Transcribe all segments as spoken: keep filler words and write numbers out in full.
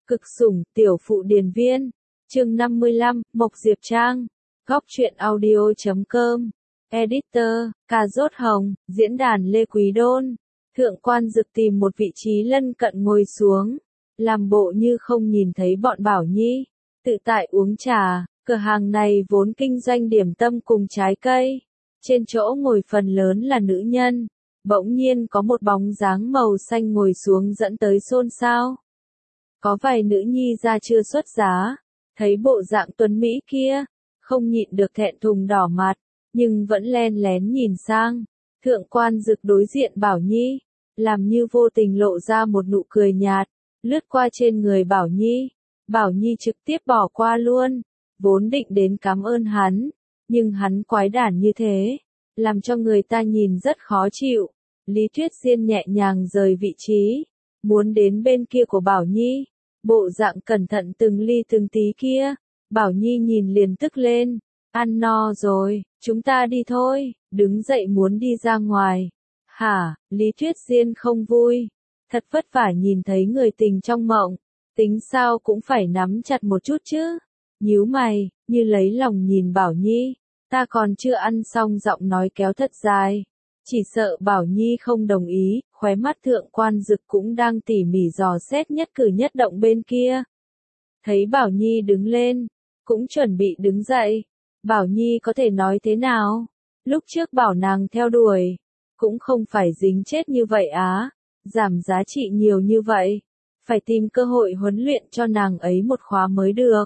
Cực sủng, tiểu phụ điền viên. Chương năm mươi lăm, Mộc Diệp Trang. Góc truyện audio chấm com. Editor, Cà Rốt Hồng, diễn đàn Lê Quý Đôn. Thượng quan Dực tìm một vị trí lân cận ngồi xuống, làm bộ như không nhìn thấy bọn Bảo Nhi, tự tại uống trà. Cửa hàng này vốn kinh doanh điểm tâm cùng trái cây. Trên chỗ ngồi phần lớn là nữ nhân. Bỗng nhiên có một bóng dáng màu xanh ngồi xuống dẫn tới xôn xao. Có vài nữ nhi ra chưa xuất giá, thấy bộ dạng tuấn Mỹ kia, không nhịn được thẹn thùng đỏ mặt, nhưng vẫn len lén nhìn sang. Thượng quan Dực đối diện Bảo Nhi, làm như vô tình lộ ra một nụ cười nhạt, lướt qua trên người Bảo Nhi. Bảo Nhi trực tiếp bỏ qua luôn, vốn định đến cảm ơn hắn, nhưng hắn quái đản như thế, làm cho người ta nhìn rất khó chịu. Lý Tuyết Diên nhẹ nhàng rời vị trí, muốn đến bên kia của Bảo Nhi, bộ dạng cẩn thận từng ly từng tí kia. Bảo Nhi nhìn liền tức lên, ăn no rồi, chúng ta đi thôi, đứng dậy muốn đi ra ngoài. Hả, Lý Tuyết Diên không vui, thật vất vả nhìn thấy người tình trong mộng, tính sao cũng phải nắm chặt một chút chứ. Nhíu mày, như lấy lòng nhìn Bảo Nhi, ta còn chưa ăn xong, giọng nói kéo thật dài. Chỉ sợ Bảo Nhi không đồng ý, khóe mắt thượng quan Dực cũng đang tỉ mỉ dò xét nhất cử nhất động bên kia. Thấy Bảo Nhi đứng lên, cũng chuẩn bị đứng dậy. Bảo Nhi có thể nói thế nào? Lúc trước bảo nàng theo đuổi, cũng không phải dính chết như vậy á, giảm giá trị nhiều như vậy, phải tìm cơ hội huấn luyện cho nàng ấy một khóa mới được.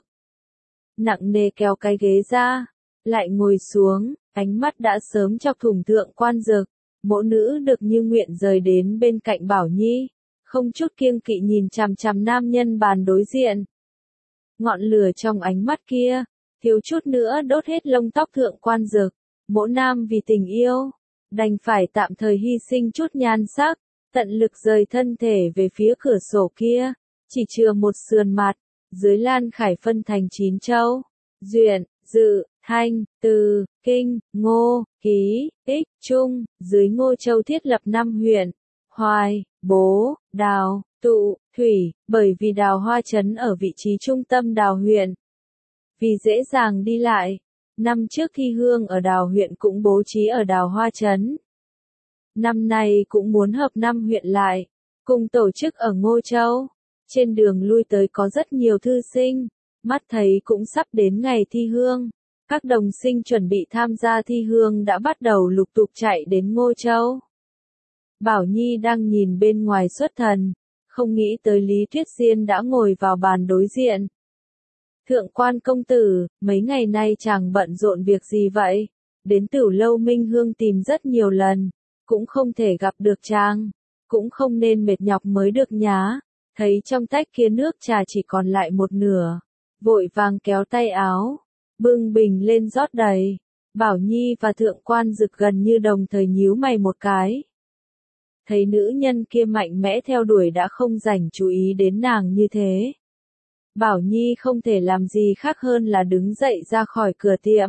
Nặng nề kéo cái ghế ra, lại ngồi xuống, ánh mắt đã sớm chọc thủng thượng quan Dực. Mộ nữ được như nguyện rời đến bên cạnh Bảo Nhi, không chút kiêng kỵ nhìn chằm chằm nam nhân bàn đối diện. Ngọn lửa trong ánh mắt kia, thiếu chút nữa đốt hết lông tóc thượng quan Dực. Mộ nam vì tình yêu, đành phải tạm thời hy sinh chút nhan sắc, tận lực rời thân thể về phía cửa sổ kia, chỉ chừa một sườn mặt, dưới Lan Khải phân thành chín châu: Duyện, Dự, Thanh, Từ, Kinh, Ngô, Ký, Ích, Trung. Dưới Ngô Châu thiết lập năm huyện: Hoài, Bố, Đào, Tụ, Thủy, bởi vì Đào Hoa trấn ở vị trí trung tâm Đào huyện. Vì dễ dàng đi lại, năm trước thi hương ở Đào huyện cũng bố trí ở Đào Hoa trấn. Năm nay cũng muốn hợp năm huyện lại, cùng tổ chức ở Ngô Châu. Trên đường lui tới có rất nhiều thư sinh, mắt thấy cũng sắp đến ngày thi hương. Các đồng sinh chuẩn bị tham gia thi hương đã bắt đầu lục tục chạy đến Ngô Châu. Bảo Nhi đang nhìn bên ngoài xuất thần, không nghĩ tới Lý Tuyết Diên đã ngồi vào bàn đối diện. Thượng quan công tử, mấy ngày nay chàng bận rộn việc gì vậy? Đến Tửu Lâu Minh Hương tìm rất nhiều lần, cũng không thể gặp được chàng, cũng không nên mệt nhọc mới được nhá. Thấy trong tách kia nước trà chỉ còn lại một nửa, vội vàng kéo tay áo, bưng bình lên rót đầy. Bảo Nhi và thượng quan Dực gần như đồng thời nhíu mày một cái. Thấy nữ nhân kia mạnh mẽ theo đuổi đã không dành chú ý đến nàng như thế. Bảo Nhi không thể làm gì khác hơn là đứng dậy ra khỏi cửa tiệm.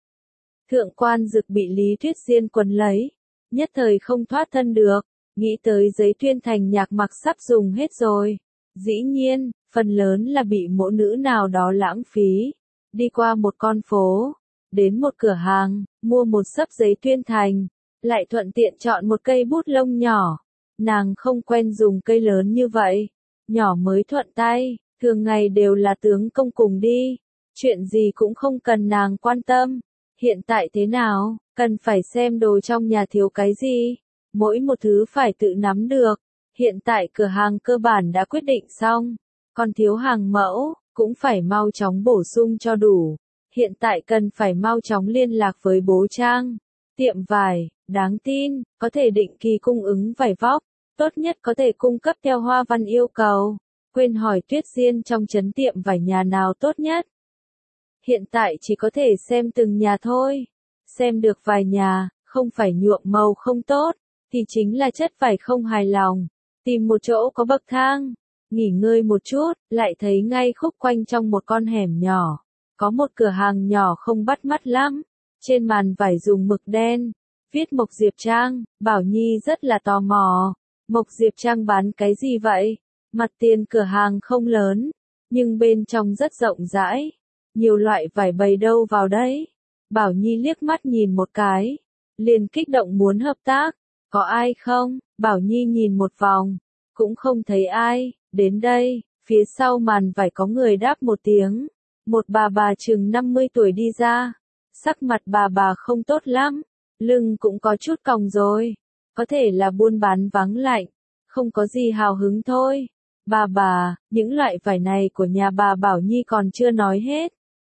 Thượng quan Dực bị Lý Tuyết Diên quấn lấy, nhất thời không thoát thân được, nghĩ tới giấy tuyên thành nhạc mặc sắp dùng hết rồi. Dĩ nhiên, phần lớn là bị mỗ nữ nào đó lãng phí. Đi qua một con phố, đến một cửa hàng, mua một xấp giấy tuyên thành, lại thuận tiện chọn một cây bút lông nhỏ. Nàng không quen dùng cây lớn như vậy, nhỏ mới thuận tay, thường ngày đều là tướng công cùng đi, chuyện gì cũng không cần nàng quan tâm. Hiện tại thế nào, cần phải xem đồ trong nhà thiếu cái gì, mỗi một thứ phải tự nắm được. Hiện tại cửa hàng cơ bản đã quyết định xong, còn thiếu hàng mẫu, cũng phải mau chóng bổ sung cho đủ. Hiện tại cần phải mau chóng liên lạc với Bố Trang, tiệm vải, đáng tin, có thể định kỳ cung ứng vải vóc, tốt nhất có thể cung cấp theo hoa văn yêu cầu. Quên hỏi Tuyết Diên trong trấn tiệm vải nhà nào tốt nhất. Hiện tại chỉ có thể xem từng nhà thôi. Xem được vài nhà, không phải nhuộm màu không tốt, thì chính là chất vải không hài lòng. Tìm một chỗ có bậc thang, nghỉ ngơi một chút, lại thấy ngay khúc quanh trong một con hẻm nhỏ. Có một cửa hàng nhỏ không bắt mắt lắm. Trên màn vải dùng mực đen, viết Mộc Diệp Trang. Bảo Nhi rất là tò mò. Mộc Diệp Trang bán cái gì vậy? Mặt tiền cửa hàng không lớn, nhưng bên trong rất rộng rãi. Nhiều loại vải bày đâu vào đấy. Bảo Nhi liếc mắt nhìn một cái, liền kích động muốn hợp tác. Có ai không? Bảo Nhi nhìn một vòng, cũng không thấy ai. Đến đây, phía sau màn vải có người đáp một tiếng. Một bà bà chừng năm mươi tuổi đi ra. Sắc mặt bà bà không tốt lắm, lưng cũng có chút còng rồi. Có thể là buôn bán vắng lạnh, không có gì hào hứng thôi. Bà bà, những loại vải này của nhà bà Bảo Nhi còn chưa nói hết.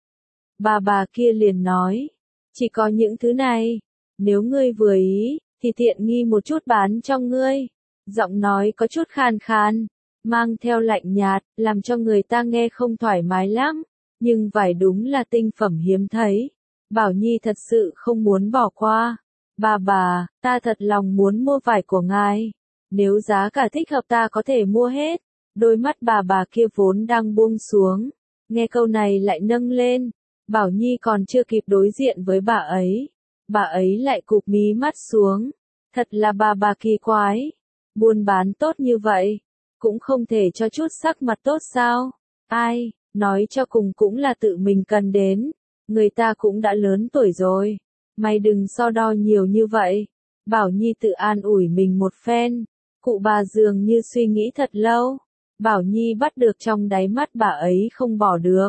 Bà bà kia liền nói, chỉ có những thứ này, nếu ngươi vừa ý, thì tiện nghi một chút bán cho ngươi. Giọng nói có chút khàn khàn, mang theo lạnh nhạt, làm cho người ta nghe không thoải mái lắm. Nhưng vải đúng là tinh phẩm hiếm thấy. Bảo Nhi thật sự không muốn bỏ qua. Bà bà, ta thật lòng muốn mua vải của ngài. Nếu giá cả thích hợp ta có thể mua hết. Đôi mắt bà bà kia vốn đang buông xuống. Nghe câu này lại nâng lên. Bảo Nhi còn chưa kịp đối diện với bà ấy. Bà ấy lại cụp mí mắt xuống. Thật là bà bà kỳ quái. Buôn bán tốt như vậy. Cũng không thể cho chút sắc mặt tốt sao? Ai, nói cho cùng cũng là tự mình cần đến. Người ta cũng đã lớn tuổi rồi. Mày đừng so đo nhiều như vậy. Bảo Nhi tự an ủi mình một phen. Cụ bà dường như suy nghĩ thật lâu. Bảo Nhi bắt được trong đáy mắt bà ấy không bỏ được.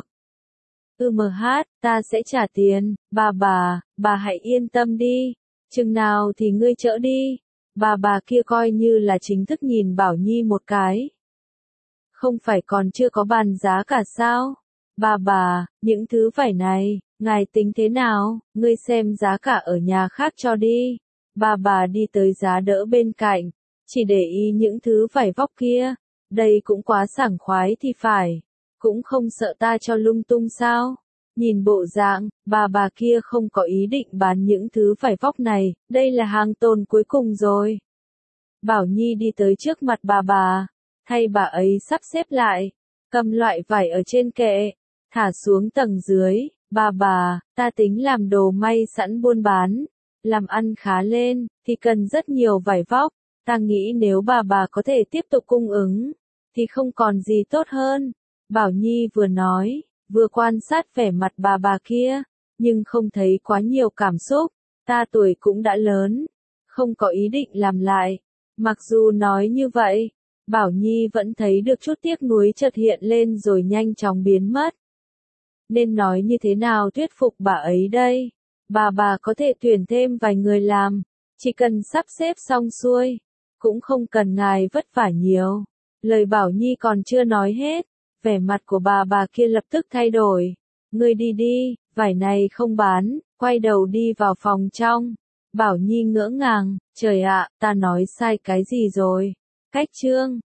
Ừ mờ hát, ta sẽ trả tiền. Bà bà, bà hãy yên tâm đi. Chừng nào thì ngươi chỡ đi. Bà bà kia coi như là chính thức nhìn Bảo Nhi một cái. Không phải còn chưa có bàn giá cả sao? Bà bà, những thứ vải này, ngài tính thế nào? Ngươi xem giá cả ở nhà khác cho đi. Bà bà đi tới giá đỡ bên cạnh, chỉ để ý những thứ vải vóc kia. Đây cũng quá sảng khoái thì phải. Cũng không sợ ta cho lung tung sao? Nhìn bộ dạng, bà bà kia không có ý định bán những thứ vải vóc này, đây là hàng tồn cuối cùng rồi. Bảo Nhi đi tới trước mặt bà bà, thay bà ấy sắp xếp lại, cầm loại vải ở trên kệ, thả xuống tầng dưới. Bà bà, ta tính làm đồ may sẵn buôn bán, làm ăn khá lên, thì cần rất nhiều vải vóc. Ta nghĩ nếu bà bà có thể tiếp tục cung ứng, thì không còn gì tốt hơn. Bảo Nhi vừa nói, vừa quan sát vẻ mặt bà bà kia, nhưng không thấy quá nhiều cảm xúc. Ta tuổi cũng đã lớn, không có ý định làm lại. Mặc dù nói như vậy, Bảo Nhi vẫn thấy được chút tiếc nuối chợt hiện lên rồi nhanh chóng biến mất. Nên nói như thế nào thuyết phục bà ấy đây? Bà bà có thể tuyển thêm vài người làm, chỉ cần sắp xếp xong xuôi, cũng không cần ngài vất vả nhiều. Lời Bảo Nhi còn chưa nói hết, vẻ mặt của bà bà kia lập tức thay đổi. Ngươi đi đi, vải này không bán, quay đầu đi vào phòng trong. Bảo Nhi ngỡ ngàng, trời ạ, ta nói sai cái gì rồi? Cách chương